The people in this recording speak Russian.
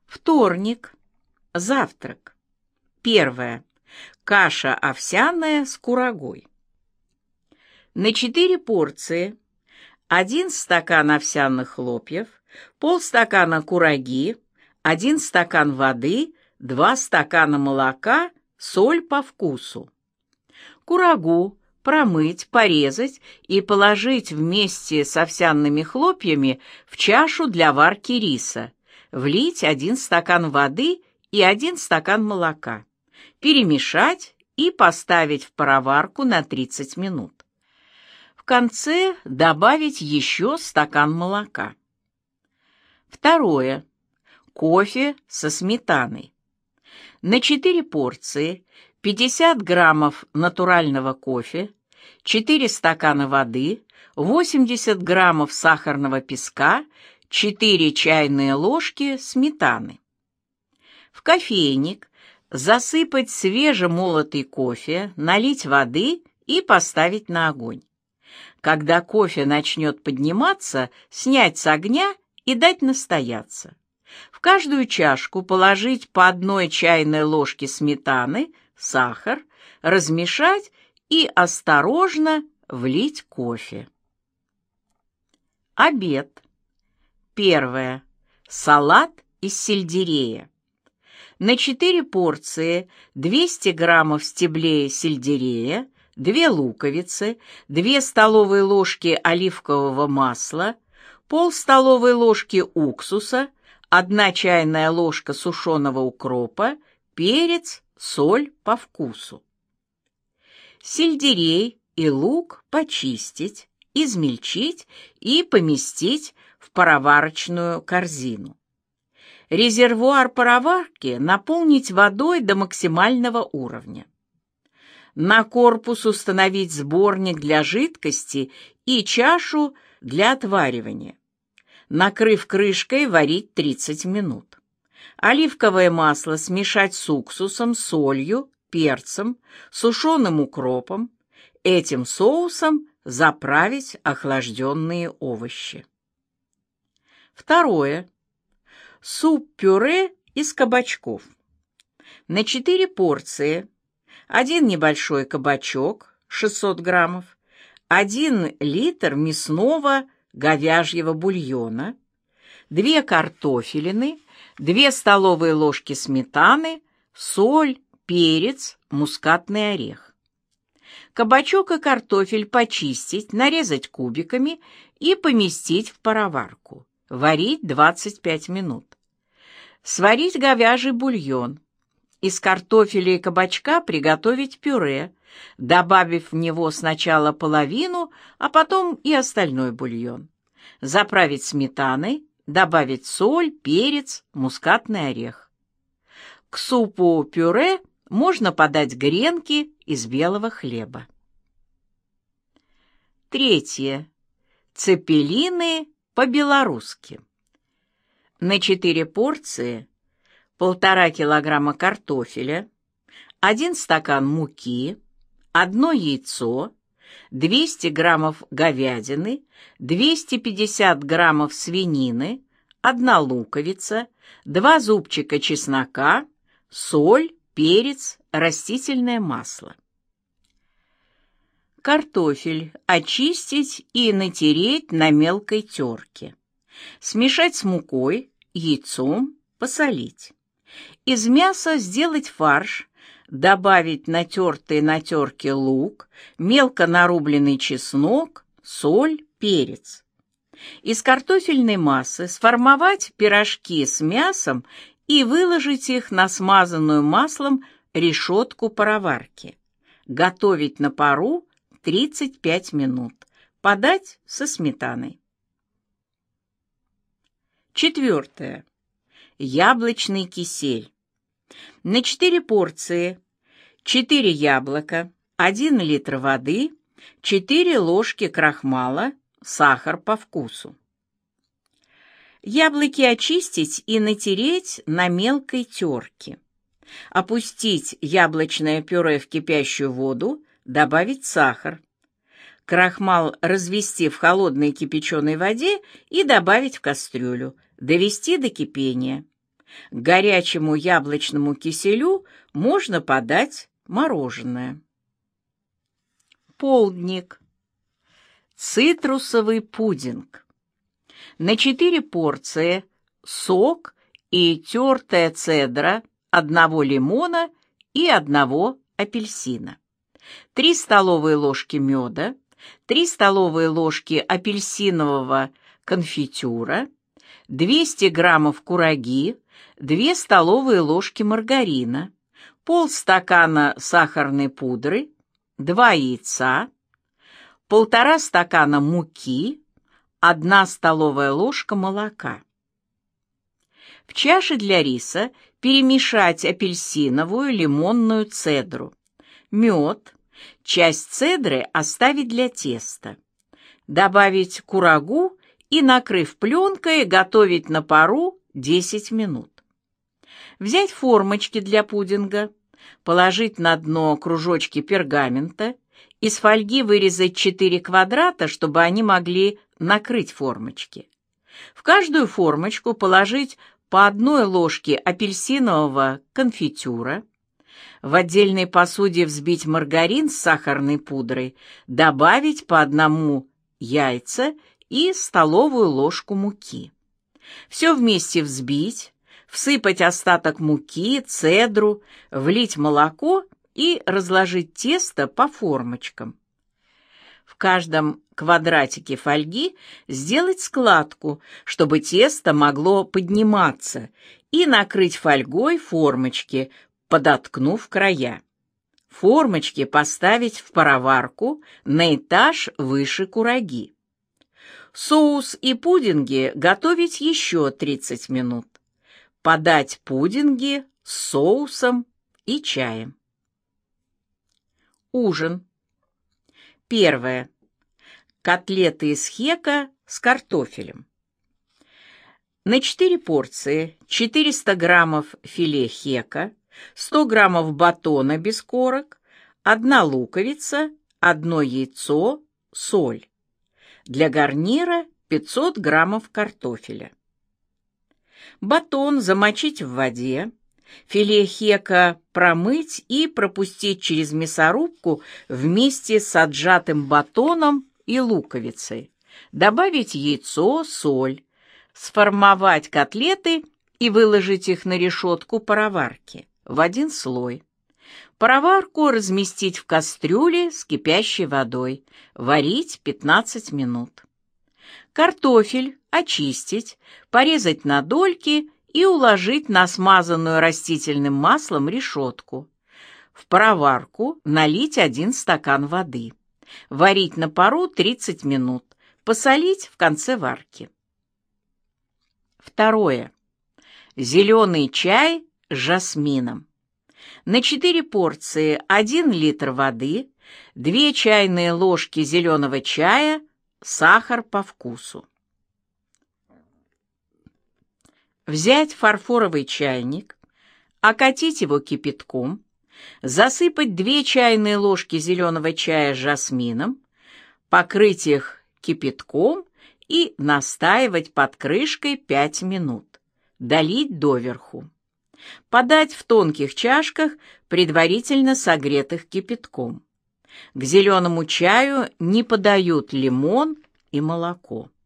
Вторник. Завтрак. Первое. Каша овсяная с курагой. На 4 порции 1 стакан овсяных хлопьев, полстакана кураги, 1 стакан воды, 2 стакана молока, соль по вкусу. Курагу промыть, порезать и положить вместе с овсяными хлопьями в чашу для варки риса. Влить 1 стакан воды и 1 стакан молока. Перемешать и поставить в пароварку на 30 минут. В конце добавить еще стакан молока. Второе. Кофе со сметаной. На 4 порции 50 граммов натурального кофе, 4 стакана воды, 80 граммов сахарного песка, 4 чайные ложки сметаны. В кофейник засыпать свежемолотый кофе, налить воды и поставить на огонь. Когда кофе начнет подниматься, снять с огня и дать настояться. В каждую чашку положить по 1 чайной ложке сметаны, сахар, размешать и осторожно влить кофе. Обед. Первое. Салат из сельдерея. На 4 порции 200 граммов стеблей сельдерея, 2 луковицы, 2 столовые ложки оливкового масла, пол столовой ложки уксуса, 1 чайная ложка сушеного укропа, перец, соль по вкусу. Сельдерей и лук почистить, измельчить и поместить в пароварочную корзину. Резервуар пароварки наполнить водой до максимального уровня. На корпус установить сборник для жидкости и чашу для отваривания. Накрыв крышкой, варить 30 минут. Оливковое масло смешать с уксусом, солью, перцем, сушеным укропом. Этим соусом заправить охлажденные овощи. Второе. Суп-пюре из кабачков. На 4 порции 1 небольшой кабачок, 600 граммов, 1 литр мясного говяжьего бульона, 2 картофелины, 2 столовые ложки сметаны, соль, перец, мускатный орех. Кабачок и картофель почистить, нарезать кубиками и поместить в пароварку. Варить 25 минут. Сварить говяжий бульон. Из картофеля и кабачка приготовить пюре, добавив в него сначала половину, а потом и остальной бульон. Заправить сметаной, добавить соль, перец, мускатный орех. К супу-пюре можно подать гренки из белого хлеба. Третье. Цеппелины по-белорусски. На 4 порции 1,5 килограмма картофеля, 1 стакан муки, 1 яйцо, 200 граммов говядины, 250 граммов свинины, 1 луковица, 2 зубчика чеснока, соль, перец, растительное масло. Картофель очистить и натереть на мелкой терке. Смешать с мукой, яйцом, посолить. Из мяса сделать фарш, добавить натертый на терке лук, мелко нарубленный чеснок, соль, перец. Из картофельной массы сформовать пирожки с мясом и выложить их на смазанную маслом решетку пароварки. Готовить на пару 35 минут. Подать со сметаной. Четвертое. Яблочный кисель. На 4 порции 4 яблока, 1 литр воды, 4 ложки крахмала, сахар по вкусу. Яблоки очистить и натереть на мелкой терке. Опустить яблочное пюре в кипящую воду, добавить сахар. Крахмал развести в холодной кипяченой воде и добавить в кастрюлю, довести до кипения. К горячему яблочному киселю можно подать мороженое. Полдник. Цитрусовый пудинг. На 4 порции сок и тертая цедра 1 лимона и 1 апельсина, 3 столовые ложки меда, 3 столовые ложки апельсинового конфитюра, 200 граммов кураги, 2 столовые ложки маргарина, полстакана сахарной пудры, 2 яйца, 1,5 стакана муки, 1 столовая ложка молока. В чаше для риса перемешать апельсиновую, лимонную цедру, мед, часть цедры оставить для теста, добавить курагу и, накрыв пленкой, готовить на пару 10 минут. Взять формочки для пудинга, положить на дно кружочки пергамента, из фольги вырезать 4 квадрата, чтобы они могли накрыть формочки. В каждую формочку положить по 1 ложке апельсинового конфитюра, в отдельной посуде взбить маргарин с сахарной пудрой, добавить по 1 яйца и столовую ложку муки. Все вместе взбить, всыпать остаток муки, цедру, влить молоко и разложить тесто по формочкам. В каждом квадратике фольги сделать складку, чтобы тесто могло подниматься, и накрыть фольгой формочки, подоткнув края. Формочки поставить в пароварку на этаж выше кураги. Соус и пудинги готовить еще 30 минут. Подать пудинги с соусом и чаем. Ужин. Первое. Котлеты из хека с картофелем. На 4 порции 400 граммов филе хека, 100 граммов батона без корок, 1 луковица, 1 яйцо, соль. Для гарнира 500 граммов картофеля. Батон замочить в воде, филе хека промыть и пропустить через мясорубку вместе с отжатым батоном и луковицей. Добавить яйцо, соль, сформовать котлеты и выложить их на решетку пароварки в 1 слой. Пароварку разместить в кастрюле с кипящей водой, варить 15 минут. Картофель очистить, порезать на дольки и уложить на смазанную растительным маслом решетку. В пароварку налить 1 стакан воды. Варить на пару 30 минут. Посолить в конце варки. Второе. Зеленый чай с жасмином. На 4 порции 1 литр воды, 2 чайные ложки зеленого чая, сахар по вкусу. Взять фарфоровый чайник, окатить его кипятком, засыпать 2 чайные ложки зеленого чая с жасмином, покрыть их кипятком и настаивать под крышкой 5 минут. Долить доверху. Подать в тонких чашках, предварительно согретых кипятком. К зеленому чаю не подают лимон и молоко.